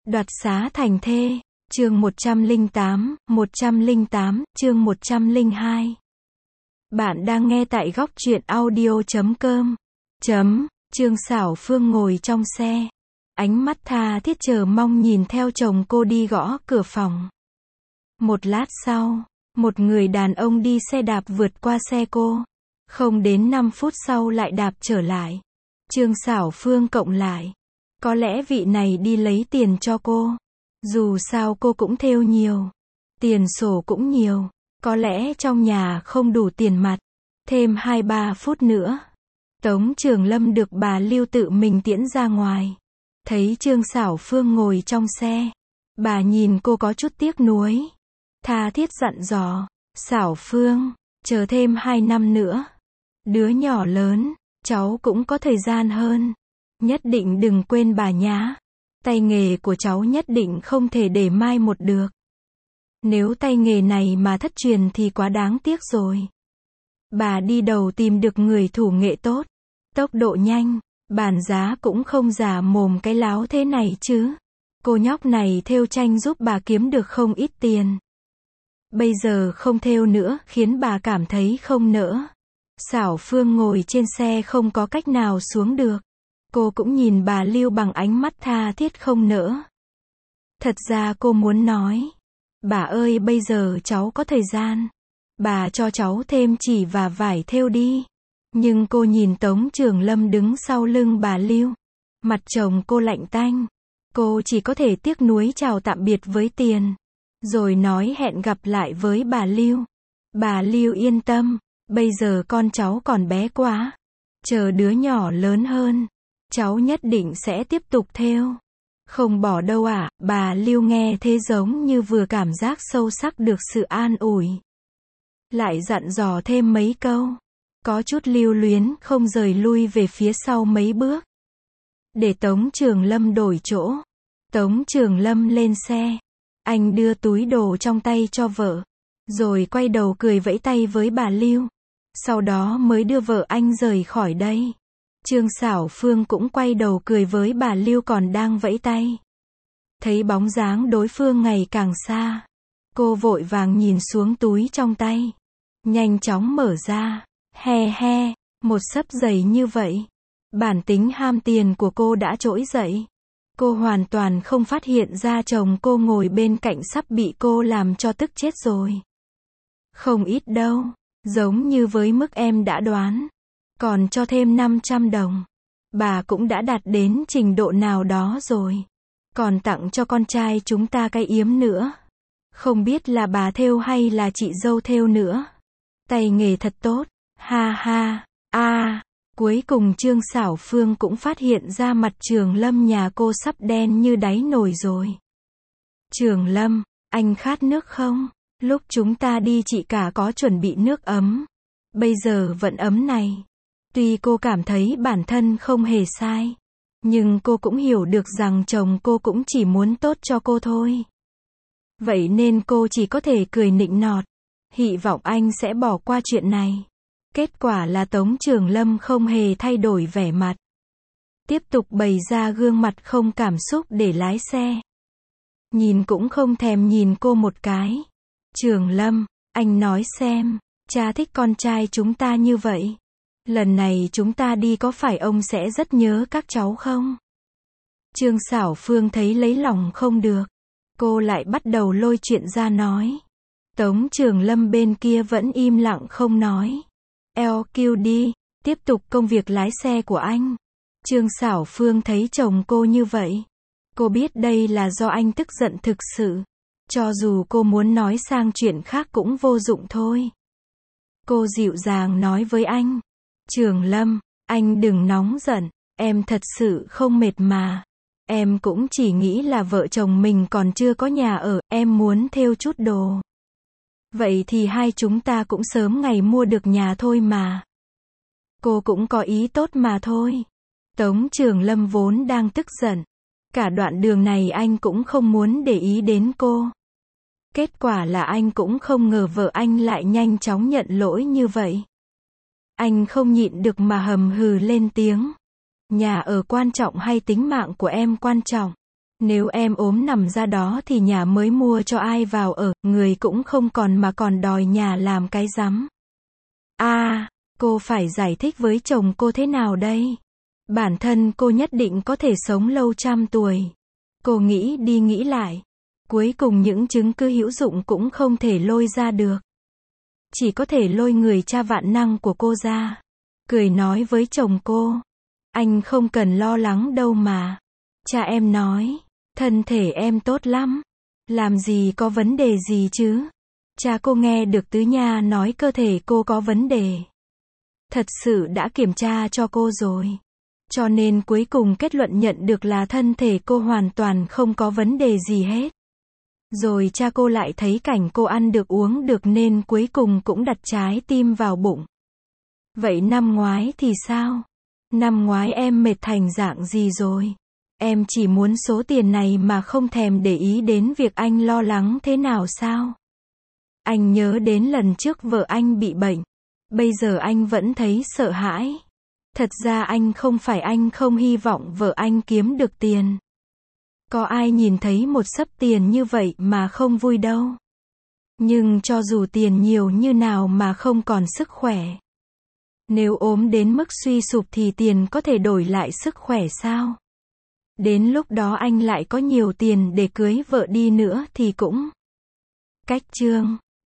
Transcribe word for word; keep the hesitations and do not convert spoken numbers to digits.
Đoạt xá thành thê, chương một trăm lẻ tám, một trăm lẻ tám, chương một trăm lẻ hai. Bạn đang nghe tại góc truyện audio chấm com. Chấm, Trương Xảo Phương ngồi trong xe. Ánh mắt tha thiết chờ mong nhìn theo chồng cô đi gõ cửa phòng. Một lát sau, một người đàn ông đi xe đạp vượt qua xe cô. Không đến năm phút sau lại đạp trở lại. Trương Xảo Phương cộng lại. Có lẽ vị này đi lấy tiền cho cô. Dù sao cô cũng thêu nhiều. Tiền sổ cũng nhiều. Có lẽ trong nhà không đủ tiền mặt. Thêm hai ba phút nữa. Tống Trường Lâm được bà Lưu tự mình tiễn ra ngoài. Thấy Trương Xảo Phương ngồi trong xe. Bà nhìn cô có chút tiếc nuối. Tha thiết dặn dò. Xảo Phương, chờ thêm hai năm nữa. Đứa nhỏ lớn, cháu cũng có thời gian hơn. Nhất định đừng quên bà nhá. Tay nghề của cháu nhất định không thể để mai một được. Nếu tay nghề này mà thất truyền thì quá đáng tiếc rồi. Bà đi đầu tìm được người thủ nghệ tốt. Tốc độ nhanh, bản giá cũng không giả mồm cái láo thế này chứ. Cô nhóc này thêu tranh giúp bà kiếm được không ít tiền. Bây giờ không thêu nữa khiến bà cảm thấy không nỡ. Xảo Phương ngồi trên xe không có cách nào xuống được. Cô cũng nhìn bà Lưu bằng ánh mắt tha thiết không nỡ. Thật ra cô muốn nói. Bà ơi, bây giờ cháu có thời gian. Bà cho cháu thêm chỉ và vải thêu đi. Nhưng cô nhìn Tống Trường Lâm đứng sau lưng bà Lưu. Mặt chồng cô lạnh tanh. Cô chỉ có thể tiếc nuối chào tạm biệt với tiền. Rồi nói hẹn gặp lại với bà Lưu. Bà Lưu yên tâm. Bây giờ con cháu còn bé quá. Chờ đứa nhỏ lớn hơn. Cháu nhất định sẽ tiếp tục thêu. Không bỏ đâu ạ. À, bà Lưu nghe thế giống như vừa cảm giác sâu sắc được sự an ủi. Lại dặn dò thêm mấy câu. Có chút lưu luyến không rời lui về phía sau mấy bước. Để Tống Trường Lâm đổi chỗ. Tống Trường Lâm lên xe. Anh đưa túi đồ trong tay cho vợ. Rồi quay đầu cười vẫy tay với bà Lưu. Sau đó mới đưa vợ anh rời khỏi đây. Trương Xảo Phương cũng quay đầu cười với bà Lưu còn đang vẫy tay. Thấy bóng dáng đối phương ngày càng xa. Cô vội vàng nhìn xuống túi trong tay. Nhanh chóng mở ra. He he, một xấp giày như vậy. Bản tính ham tiền của cô đã trỗi dậy. Cô hoàn toàn không phát hiện ra chồng cô ngồi bên cạnh sắp bị cô làm cho tức chết rồi. Không ít đâu. Giống như với mức em đã đoán. Còn cho thêm năm trăm đồng. Bà cũng đã đạt đến trình độ nào đó rồi. Còn tặng cho con trai chúng ta cái yếm nữa. Không biết là bà thêu hay là chị dâu thêu nữa. Tay nghề thật tốt. Ha ha. A. À, cuối cùng Trương Xảo Phương cũng phát hiện ra mặt Trường Lâm nhà cô sắp đen như đáy nồi rồi. Trường Lâm, anh khát nước không? Lúc chúng ta đi chị cả có chuẩn bị nước ấm. Bây giờ vẫn ấm này. Tuy cô cảm thấy bản thân không hề sai. Nhưng cô cũng hiểu được rằng chồng cô cũng chỉ muốn tốt cho cô thôi. Vậy nên cô chỉ có thể cười nịnh nọt. Hy vọng anh sẽ bỏ qua chuyện này. Kết quả là Tống Trường Lâm không hề thay đổi vẻ mặt. Tiếp tục bày ra gương mặt không cảm xúc để lái xe. Nhìn cũng không thèm nhìn cô một cái. Trường Lâm, anh nói xem, cha thích con trai chúng ta như vậy. Lần này chúng ta đi có phải ông sẽ rất nhớ các cháu không? Trương Xảo Phương thấy lấy lòng không được. Cô lại bắt đầu lôi chuyện ra nói. Tống Trường Lâm bên kia vẫn im lặng không nói. lờ quy đi, tiếp tục công việc lái xe của anh. Trương Xảo Phương thấy chồng cô như vậy. Cô biết đây là do anh tức giận thực sự. Cho dù cô muốn nói sang chuyện khác cũng vô dụng thôi. Cô dịu dàng nói với anh. Trường Lâm, anh đừng nóng giận. Em thật sự không mệt mà. Em cũng chỉ nghĩ là vợ chồng mình còn chưa có nhà ở. Em muốn thêu chút đồ. Vậy thì hai chúng ta cũng sớm ngày mua được nhà thôi mà. Cô cũng có ý tốt mà thôi. Tống Trường Lâm vốn đang tức giận. Cả đoạn đường này anh cũng không muốn để ý đến cô. Kết quả là anh cũng không ngờ vợ anh lại nhanh chóng nhận lỗi như vậy. Anh không nhịn được mà hầm hừ lên tiếng. Nhà ở quan trọng hay tính mạng của em quan trọng? Nếu em ốm nằm ra đó thì nhà mới mua cho ai vào ở, người cũng không còn mà còn đòi nhà làm cái rắm. À, cô phải giải thích với chồng cô thế nào đây? Bản thân cô nhất định có thể sống lâu trăm tuổi. Cô nghĩ đi nghĩ lại. Cuối cùng những chứng cứ hữu dụng cũng không thể lôi ra được. Chỉ có thể lôi người cha vạn năng của cô ra. Cười nói với chồng cô. Anh không cần lo lắng đâu mà. Cha em nói. Thân thể em tốt lắm. Làm gì có vấn đề gì chứ? Cha cô nghe được Tứ Nha nói cơ thể cô có vấn đề. Thật sự đã kiểm tra cho cô rồi. Cho nên cuối cùng kết luận nhận được là thân thể cô hoàn toàn không có vấn đề gì hết. Rồi cha cô lại thấy cảnh cô ăn được uống được nên cuối cùng cũng đặt trái tim vào bụng. Vậy năm ngoái thì sao? Năm ngoái em mệt thành dạng gì rồi? Em chỉ muốn số tiền này mà không thèm để ý đến việc anh lo lắng thế nào sao? Anh nhớ đến lần trước vợ anh bị bệnh. Bây giờ anh vẫn thấy sợ hãi. Thật ra anh không phải anh không hy vọng vợ anh kiếm được tiền. Có ai nhìn thấy một xấp tiền như vậy mà không vui đâu. Nhưng cho dù tiền nhiều như nào mà không còn sức khỏe. Nếu ốm đến mức suy sụp thì tiền có thể đổi lại sức khỏe sao? Đến lúc đó anh lại có nhiều tiền để cưới vợ đi nữa thì cũng cách chương